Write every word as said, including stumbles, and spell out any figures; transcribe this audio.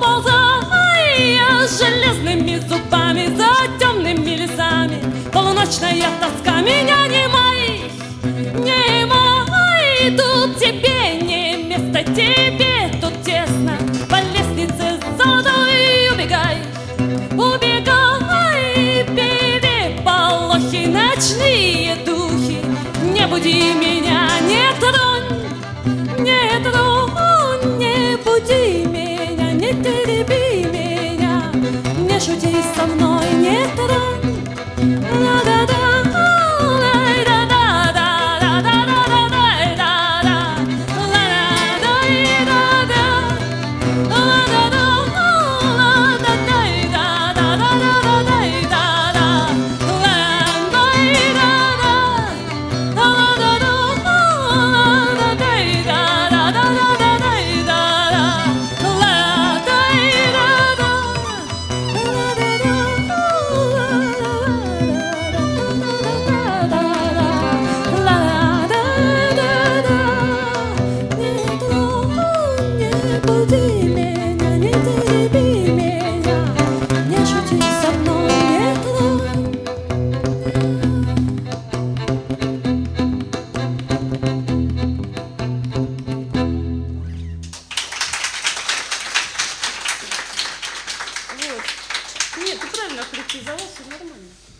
уползая железными зубами за темными лесами. Полуночная тоска меня не май, не май. Тут тебе не место, тебе тут тесно. По лестнице золотой убегай, убегай. Переполохи, ночные духи, не буди меня, не тронь, не тронь, не буди меня, не тереби меня, не шути со мной, не тронь. Нет, ты правильно характеризовал, все нормально.